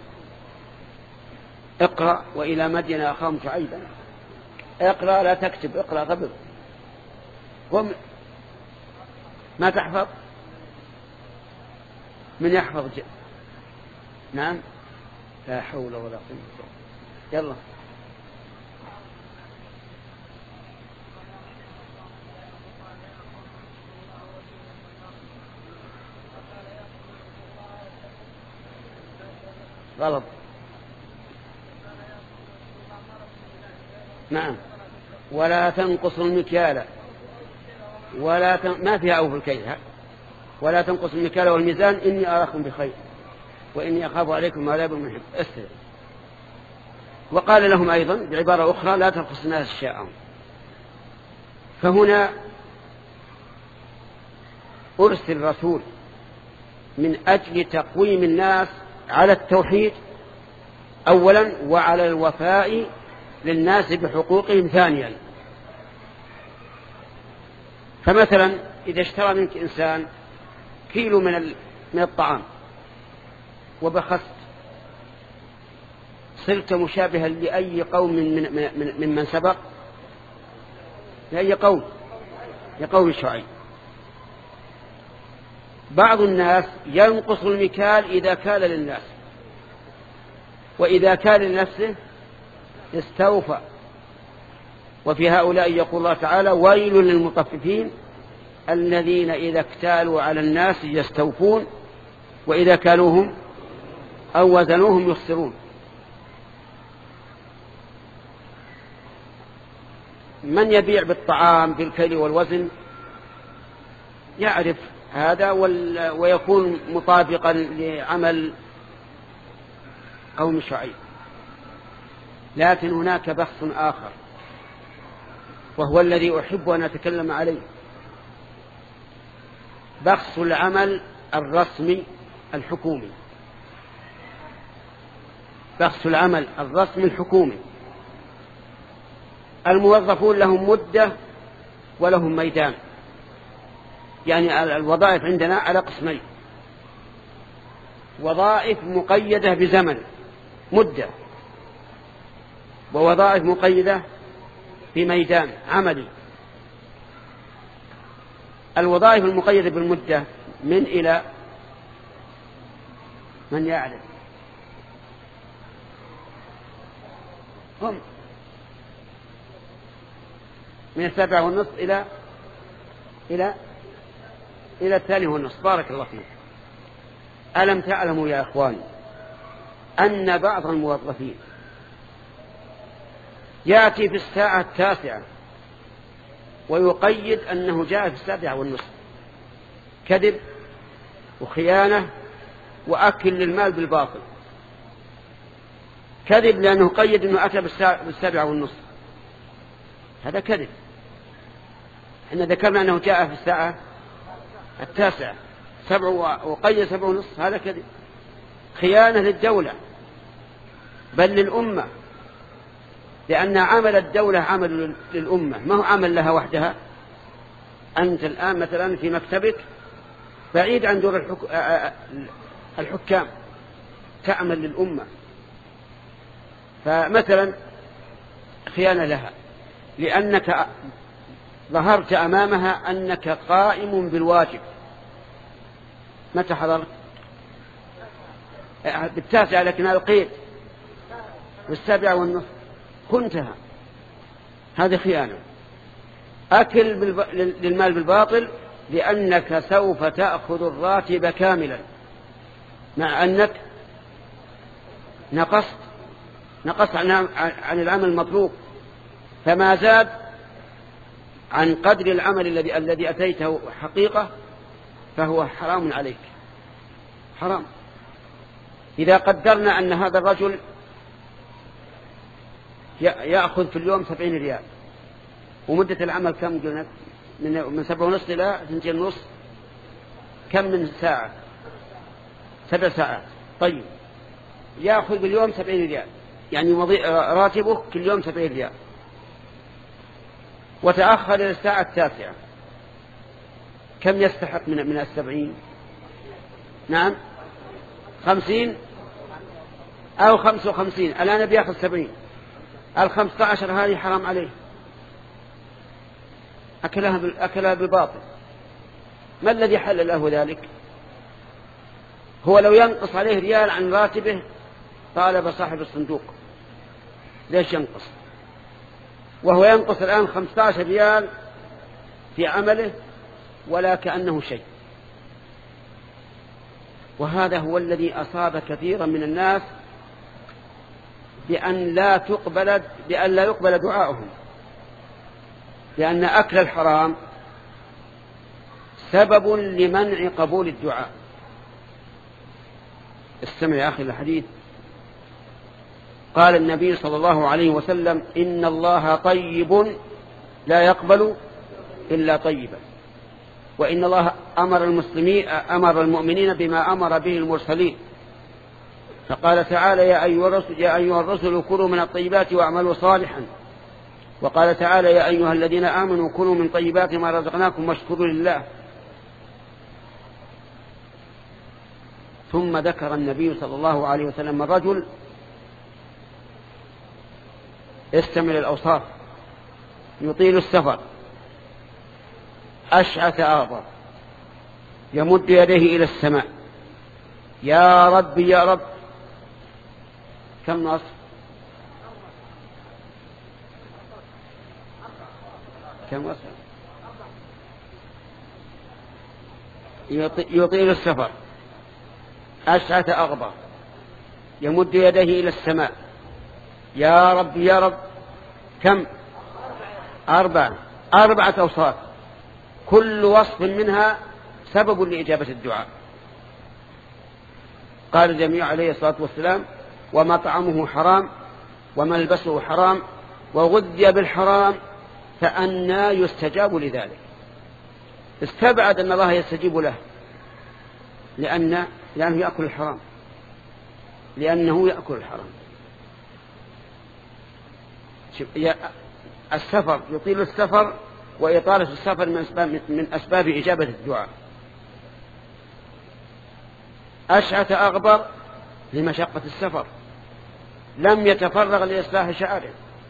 اقرأ: وإلى مدين أخاهم شعيبا. اقرأ لا تكتب، اقرأ قبل. قم. ما تحفظ؟ من يحفظ؟ ج... نعم، لا حول ولا قوة. يلا. غلط. نعم. ولا تنقصوا المكيال ولا تن... ما فيها أوفوا الكيل. ولا تنقصوا المكيال والميزان إني أراكم بخير وإني أخاف عليكم عذاب محب. أسر. وقال لهم أيضا بعبارة أخرى: لا ترخص الناس أشياءهم. فهنا أرسل رسول من أجل تقويم الناس على التوحيد أولا، وعلى الوفاء للناس بحقوقهم ثانيا. فمثلا إذا اشترى منك إنسان كيلو من من الطعام وبخست، صرت مشابها لأي قوم من من من, من, من سبق، لأي قوم؟ لقوم شعيب. بعض الناس ينقص المكيال إذا كال للناس، وإذا كال لنفسه استوفى. وفي هؤلاء يقول الله تعالى: ويل للمطففين الذين إذا اكتالوا على الناس يستوفون وإذا كالوهم أو وزنوهم يخسرون. من يبيع بالطعام بالكيل والوزن يعرف هذا ويكون مطابقا لعمل قوم شعيب. لكن هناك بحث آخر، وهو الذي أحب أن أتكلم عليه: بخس العمل الرسمي الحكومي. بخس العمل الرسمي الحكومي. الموظفون لهم مدة ولهم ميدان، يعني الوظائف عندنا على قسمين: وظائف مقيدة بزمن مدة، ووظائف مقيدة بميدان عملي. الوظائف المقيدة بالمدة من إلى من يعلم؟ هم من السابعة والنصف إلى إلى إلى الثاني والنصف. بارك الله فيك. ألم تعلموا يا أخواني أن بعض الموظفين يأتي في الساعة التاسعة ويقيد أنه جاء في السابعة والنصف؟ كذب وخيانة وأكل للمال بالباطل. كذب لأنه قيد أنه أتى بالسابعة والنصف، هذا كذب. إحنا ذكرنا أنه جاء في الساعة التاسعة سبع وقيد سبع ونصف، هذا كذب. خيانة للدولة بل للأمة، لأن عمل الدولة عمل للأمة، ما هو عمل لها وحدها. أنت الآن مثلا في مكتبك بعيد عن دور الحك... الحكام، تعمل للأمة. فمثلا خيانة لها لأنك ظهرت أمامها أنك قائم بالواجب. متى حضرت؟ بالتاسعة، لكن القيد بالسابعة والنصف كنتها. هذه خيانة. أكل بالب... للمال بالباطل، لأنك سوف تأخذ الراتب كاملا مع أنك نقصت نقصت عن, عن العمل المطلوب، فما زاد عن قدر العمل الذي الذي أتيته حقيقة فهو حرام عليك، حرام. إذا قدرنا أن هذا الرجل يأخذ في اليوم سبعين ريال، ومدة العمل كم قلنا؟ من من سبعة ونصف إلى اثنتين ونصف، كم من ساعة؟ سبع ساعات. طيب، يأخذ باليوم سبعين ريال، يعني راتبه كل يوم سبعين ريال، وتأخر إلى الساعة التاسعة، كم يستحق من من السبعين؟ نعم، خمسين أو خمس وخمسين. الآن بيأخذ سبعين، الخمسة عشر هذه حرام عليه، أكلها أكلها بالباطل. ما الذي حل له ذلك؟ هو لو ينقص عليه ريال عن راتبه طالب صاحب الصندوق ليش ينقص، وهو ينقص الآن خمسة عشر ريال في عمله ولا كأنه شيء. وهذا هو الذي أصاب كثيرا من الناس بأن لا تقبل بأن لا يقبل دعاؤهم، لأن أكل الحرام سبب لمنع قبول الدعاء. استمع يا أخي الحديث. قال النبي صلى الله عليه وسلم: إن الله طيب لا يقبل إلا طيبا، وإن الله أمر المسلمين أمر المؤمنين بما أمر به المرسلين، فقال تعالى: يا أيها الرسل يا أيها الرسل كلوا من الطيبات واعملوا صالحا، وقال تعالى: يا أيها الذين آمنوا كلوا من طيبات ما رزقناكم واشكروا لله. ثم ذكر النبي صلى الله عليه وسلم الرجل استمع الأوصاف: يطيل السفر، أشعث أغبر، يمد يديه إلى السماء، يا رب يا رب. كم نص؟ كم وصف؟ يطيل السفر، أشعث أغبر، يمد يديه إلى السماء، يا رب يا رب. كم؟ أربعة أربعة أوصاف، كل وصف منها سبب لإجابة الدعاء. قال الجميع عليه الصلاة والسلام: ومطعمه حرام وملبسه حرام وغذي بالحرام فأنى يستجاب لذلك. استبعد أن الله يستجيب له لأن لأنه يأكل الحرام، لأنه يأكل الحرام. السفر، يطيل السفر، وإطالة السفر من أسباب, من أسباب إجابة الدعاء. أشعث أغبر لمشقة السفر، لم يتفرغ لإصلاح شعره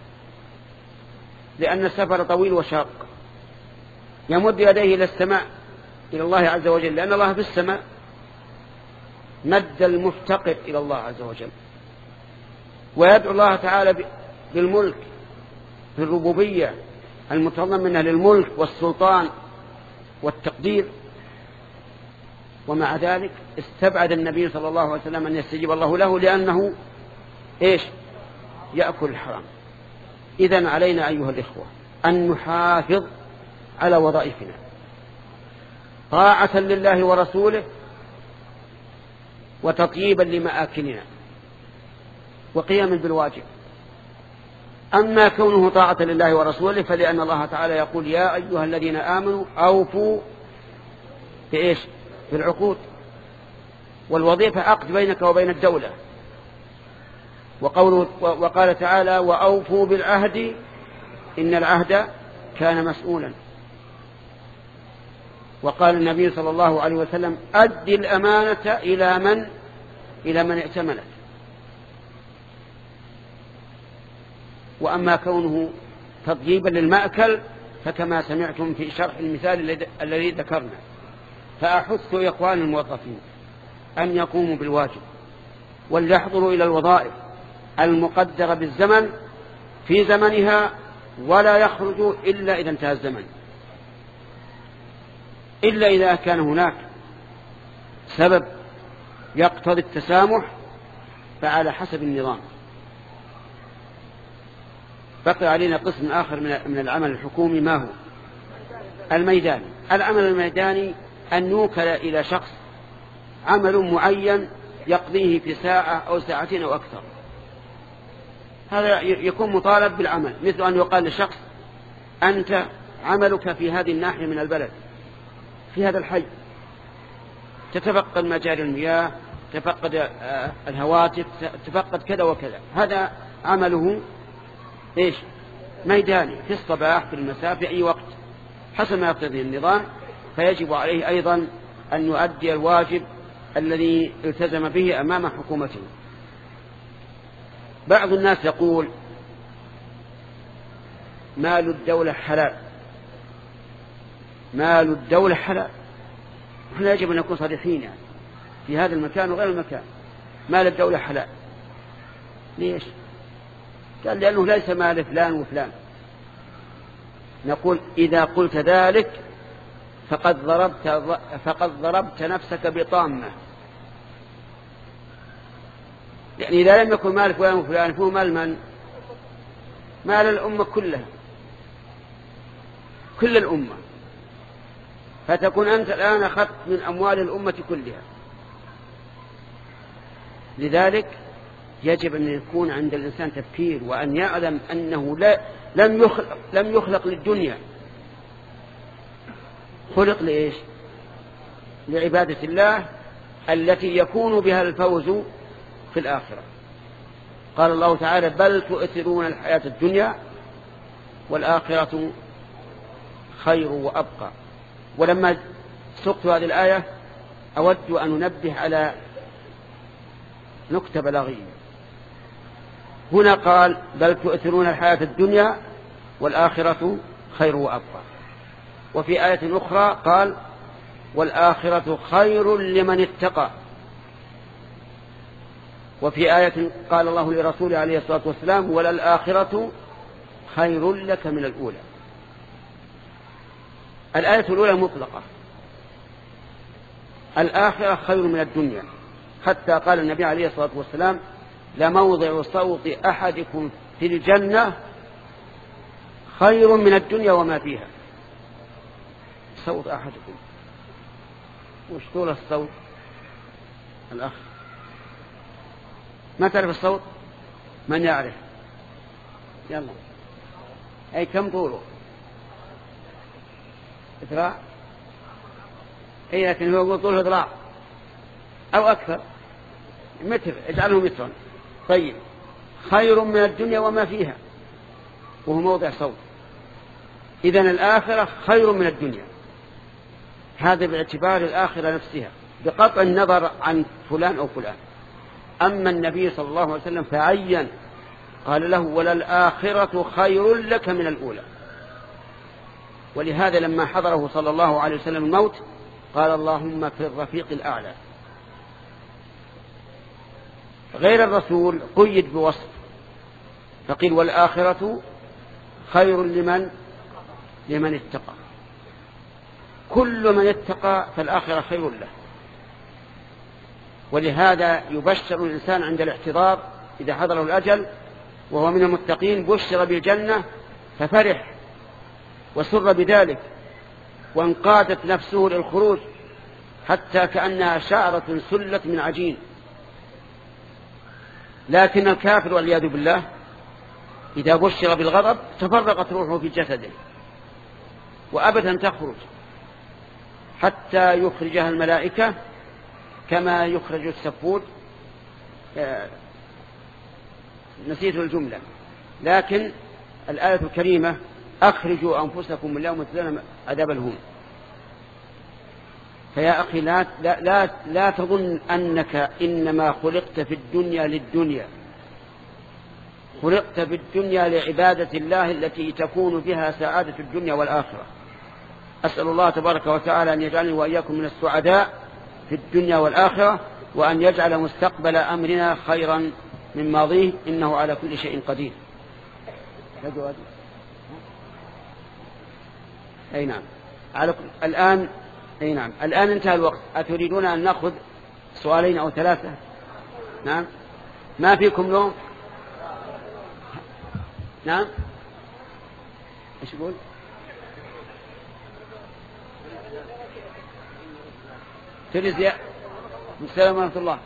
لأن السفر طويل وشاق. يمد يديه إلى السماء، إلى الله عز وجل، لأن الله في السماء، مد المفتقر إلى الله عز وجل، ويدعو الله تعالى بالملك، في الربوبية المتضمنة للملك والسلطان والتقدير. ومع ذلك استبعد النبي صلى الله عليه وسلم أن يستجيب الله له لأنه إيش؟ يأكل الحرام. إذن علينا أيها الإخوة أن نحافظ على وظائفنا طاعة لله ورسوله وتطييبا لمآكلنا وقياما بالواجب. أما كونه طاعة لله ورسوله فلأن الله تعالى يقول: يا أيها الذين آمنوا أوفوا بإيش؟ بالعقود. والوظيفة عقد بينك وبين الدولة. وقوله وقال تعالى: وأوفوا بالعهد إن العهد كان مسؤولا. وقال النبي صلى الله عليه وسلم: أد الأمانة إلى من إلى من ائتمنك. وأما كونه تطييبا للمأكل فكما سمعتم في شرح المثال الذي ذكرنا. فأحث إخوان الموظفين أن يقوموا بالواجب وليحضروا إلى الوظائف المقدرة بالزمن في زمنها، ولا يخرجوا إلا إذا انتهى الزمن، إلا إذا كان هناك سبب يقتضي التسامح فعلى حسب النظام. بقي علينا قسم آخر من العمل الحكومي، ما هو الميداني. العمل الميداني أن يوكل إلى شخص عمل معين يقضيه في ساعة أو ساعتين أو أكثر، هذا يكون مطالب بالعمل. مثل أن يقال لشخص أنت عملك في هذه الناحية من البلد، في هذا الحي، تتفقد مجاري المياه، تفقد الهواتف، تفقد كذا وكذا. هذا عمله إيش؟ ميداني، في الصباح في المساء في أي وقت حسب ما يقتضي النظام. فيجب عليه أيضا أن يؤدي الواجب الذي التزم به أمام حكومته. بعض الناس يقول مال الدولة حلال، مال الدولة حلال. احنا يجب أن نكون صريحين يعني في هذا المكان وغير المكان. مال الدولة حلال، ليش؟ قال لأنه ليس مال فلان وفلان. نقول إذا قلت ذلك فقد ضربت, فقد ضربت نفسك بطامة، يعني إذا لم يكن مال فلان وفلان فهو مال من؟ مال الأمة كلها، كل الأمة، فتكون أنت الآن أخذت من أموال الأمة كلها. لذلك يجب أن يكون عند الإنسان تفكير، وأن يعلم أنه لا لم يخلق, لم يخلق للدنيا، خلق لإيش؟ لعبادة الله التي يكون بها الفوز في الآخرة. قال الله تعالى بل تؤثرون الحياة الدنيا والآخرة خير وأبقى. ولما سقت هذه الآية أود أن أنبه على نكتة بلاغية. هنا قال بل تؤثرون الحياة الدنيا والآخرة خير وأبقى، وفي آية أخرى قال والآخرة خير لمن اتقى، وفي آية قال الله لرسوله عليه الصلاة والسلام وللآخرة خير لك من الأولى. الآية الأولى مطلقة، الآخرة خير من الدنيا، حتى قال النبي عليه الصلاة والسلام لموضع صوت أحدكم في الجنة خير من الدنيا وما فيها. صوت أحدكم، وش طول الصوت؟ الأخ ما تعرف الصوت؟ من يعرف؟ يلا، أي كم طوله؟ ذراع؟ أي لكن هو طوله ذراع أو أكثر، متر، اجعله مترا. طيب خير من الدنيا وما فيها، وهو موضع صوت. إذن الآخرة خير من الدنيا، هذا باعتبار الآخرة نفسها بقطع النظر عن فلان أو فلان. أما النبي صلى الله عليه وسلم فعين قال له وللآخرة خير لك من الأولى. ولهذا لما حضره صلى الله عليه وسلم الموت قال اللهم في الرفيق الأعلى. غير الرسول قيد بوصف فقيل والآخرة خير لمن لمن اتقى. كل من اتقى فالآخرة خير له. ولهذا يبشر الإنسان عند الاحتضار إذا حضره الأجل وهو من المتقين بشر بالجنة ففرح وسر بذلك وانقادت نفسه للخروج حتى كأنها شعرة سلت من عجين. لكن الكافر والعياذ بالله إذا بشر بالغضب تفرقت روحه في جسده وأبدا تخرج حتى يخرجها الملائكة كما يخرج السفود. نسيت الجملة، لكن الآية الكريمة أخرجوا أنفسكم من يوم تجزون عذاب الهون. فيا أخي لا, لا, لا, لا تظن أنك إنما خلقت في الدنيا للدنيا، خلقت في الدنيا لعبادة الله التي تكون بها سعادة الدنيا والآخرة. أسأل الله تبارك وتعالى أن يجعلني وإياكم من السعداء في الدنيا والآخرة، وأن يجعل مستقبل أمرنا خيرا من ماضيه، إنه على كل شيء قدير. أي نعم. على الآن أي نعم الآن انتهى الوقت. أتريدون أن نأخذ سؤالين أو ثلاثة؟ نعم. ما فيكم لوم؟ نعم. ايش يقول؟ تجلس يا السلام ورحمة الله.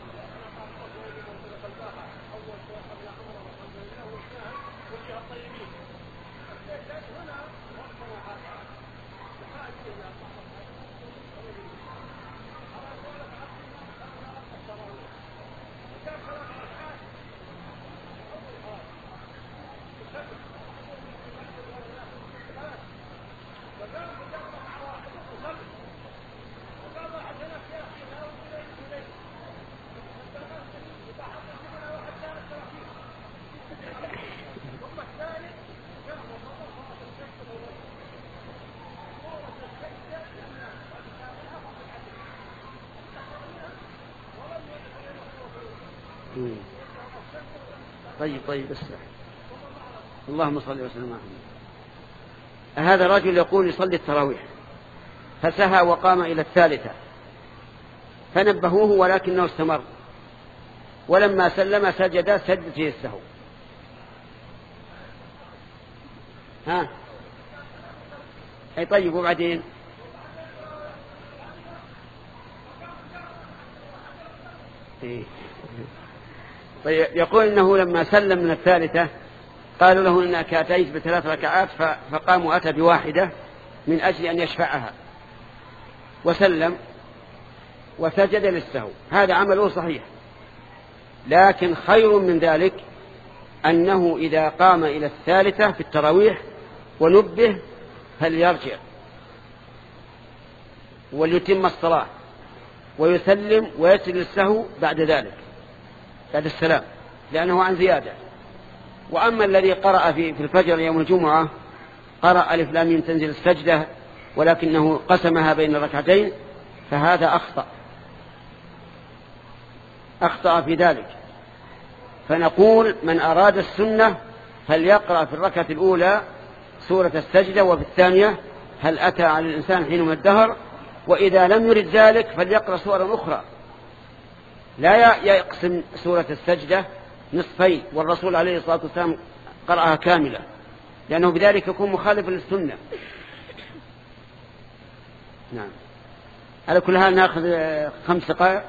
طيب طيب بس اللهم صل وسلم على هذا الرجل يقول يصلي التراويح فسهى وقام إلى الثالثة فنبهوه ولكنه استمر، ولما سلم سجد سجدة السهو. ها أي طيب وبعدين إيه. طيب يقول إنه لما سلم من الثالثة قالوا له إنك أتيت بثلاث ركعات، فقام وأتى بواحدة من أجل أن يشفعها وسلم وسجد للسهو. هذا عمله صحيح، لكن خير من ذلك أنه إذا قام إلى الثالثة في التراويح ونبه فليرجع وليتم الصلاة ويسلم ويسجد للسهو بعد ذلك بعد السلام، لأنه عن زيادة. وأما الذي قرأ في الفجر يوم الجمعة قرأ ألف لام ميم تنزل السجدة ولكنه قسمها بين الركعتين، فهذا أخطأ أخطأ في ذلك. فنقول من أراد السنة فليقرأ في الركعة الأولى سورة السجدة، وفي الثانية هل أتى على الإنسان حين من الدهر، وإذا لم يرد ذلك فليقرأ سورة أخرى. لا يقسم سورة السجدة نصفين، والرسول عليه الصلاة والسلام قرأها كاملة، لأنه بذلك يكون مخالفا للسنة. نعم. على كل حال نأخذ خمس دقائق.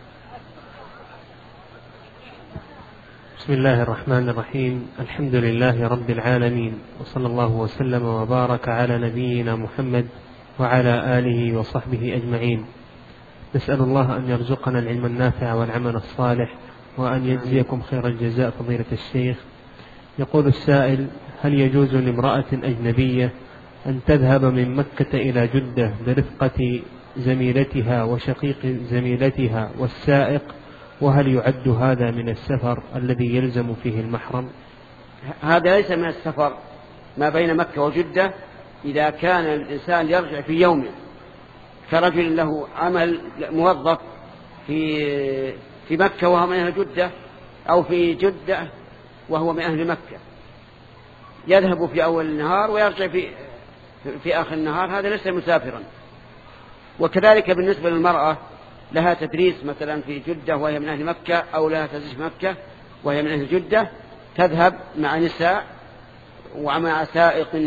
بسم الله الرحمن الرحيم. الحمد لله رب العالمين، وصلى الله وسلم وبارك على نبينا محمد وعلى آله وصحبه أجمعين. نسأل الله أن يرزقنا العلم النافع والعمل الصالح، وأن يجزيكم خير الجزاء فضيلة الشيخ. يقول السائل: هل يجوز لامرأة أجنبية أن تذهب من مكة إلى جدة برفقة زميلتها وشقيق زميلتها والسائق، وهل يعد هذا من السفر الذي يلزم فيه المحرم؟ هذا ليس من السفر ما بين مكة وجدة إذا كان الإنسان يرجع في يومه، كرجل له عمل موظف في في مكة وهو من أهل جدة، أو في جدة وهو من أهل مكة، يذهب في أول النهار ويرجع في في آخر النهار، هذا ليس مسافرا. وكذلك بالنسبة للمرأة لها تدريس مثلا في جدة وهي من أهل مكة، أو لها تدريس في مكة وهي من أهل جدة، تذهب مع نساء ومع سائق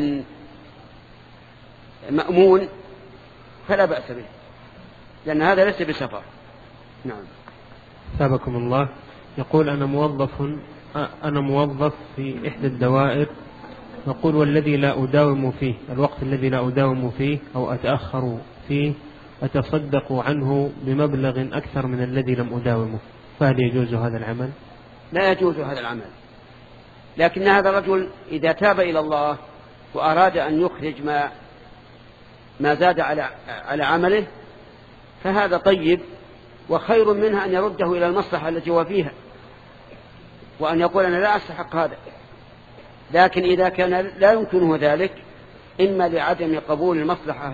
مأمون فلا بأس به، لأن هذا ليس بسفر. نعم. ثابكم الله. يقول: أنا موظف أنا موظف في إحدى الدوائر، يقول: والذي لا أداوم فيه، الوقت الذي لا أداوم فيه أو أتأخر فيه أتصدق عنه بمبلغ أكثر من الذي لم أداومه، فهل يجوز هذا العمل؟ لا يجوز هذا العمل، لكن هذا الرجل إذا تاب إلى الله وأراد أن يخرج ما ما زاد على على عمله فهذا طيب، وخير منها أن يرده إلى المصلحة التي هو فيها، وأن يقول أنا لا أستحق هذا، لكن إذا كان لا يمكنه ذلك إما لعدم قبول المصلحة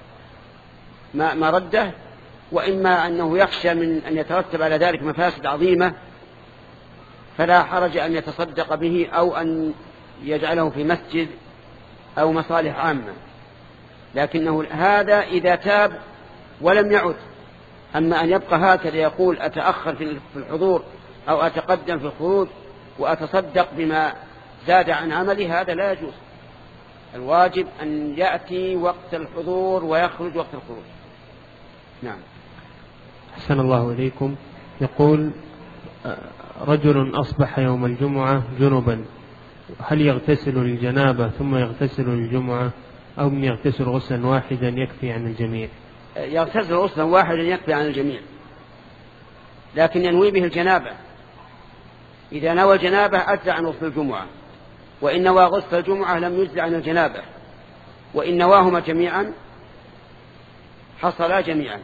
ما رده، وإما أنه يخشى من أن يترتب على ذلك مفاسد عظيمة، فلا حرج أن يتصدق به أو أن يجعله في مسجد أو مصالح عامة. لكنه هذا إذا تاب ولم يعد. أما أن يبقى هكذا يقول أتأخر في الحضور أو أتقدم في الخروج وأتصدق بما زاد عن عملي، هذا لا يجوز. الواجب أن يأتي وقت الحضور ويخرج وقت الخروج. نعم. أحسن الله إليكم. يقول رجل أصبح يوم الجمعة جنبا، هل يغتسل للجنابة ثم يغتسل للجمعة أو يغتسل غسلا واحدا يكفي عن الجميع؟ يغتسل غسلا واحدا يكفي عن الجميع، لكن ينوي به الجنابة. إذا نوى الجنابة أجزى عن غسل الجمعة، وإن نوى غسل الجمعة لم يجزى عن الجنابة، وإن نواهما جميعا حصلا جميعا.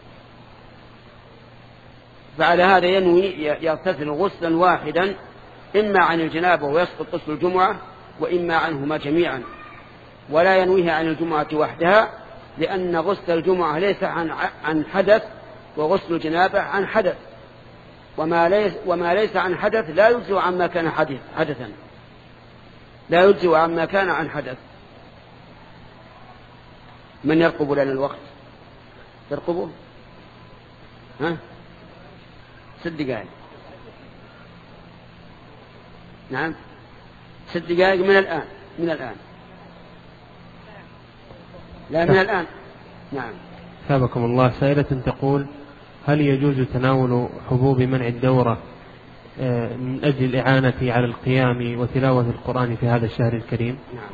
فعلى هذا ينوي يغتسل غسلا واحدا إما عن الجنابة ويسقط غسل الجمعة، وإما عنهما جميعا، ولا ينويها عن الجمعة وحدها، لأن غسل الجمعة ليس عن حدث وغسل الجنابة عن حدث، وما ليس, وما ليس عن حدث لا يجزئ عما كان حدث حدثا لا يجزئ عما كان عن حدث. من يرقب لنا الوقت؟ يرقبه؟ ها؟ ست دقائق. نعم، ست دقائق من الآن. من الآن لا من الآن. نعم. ثابكم الله. سائلة تقول: هل يجوز تناول حبوب منع الدورة من أجل الإعانة على القيام وتلاوة القرآن في هذا الشهر الكريم؟ نعم.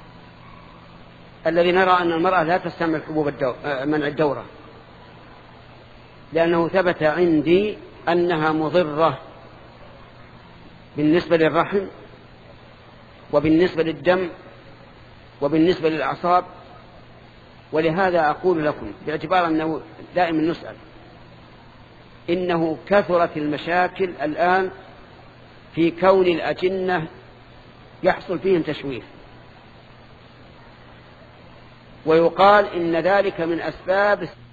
الذي نرى أن المرأة لا تستعمل حبوب منع الدورة، لأنه ثبت عندي أنها مضرة بالنسبة للرحم وبالنسبة للدم وبالنسبة للأعصاب. ولهذا أقول لكم باعتبار أنه دائما نسأل، إنه كثرت المشاكل الآن في كون الأجنة يحصل فيهم تشويه، ويقال إن ذلك من أسباب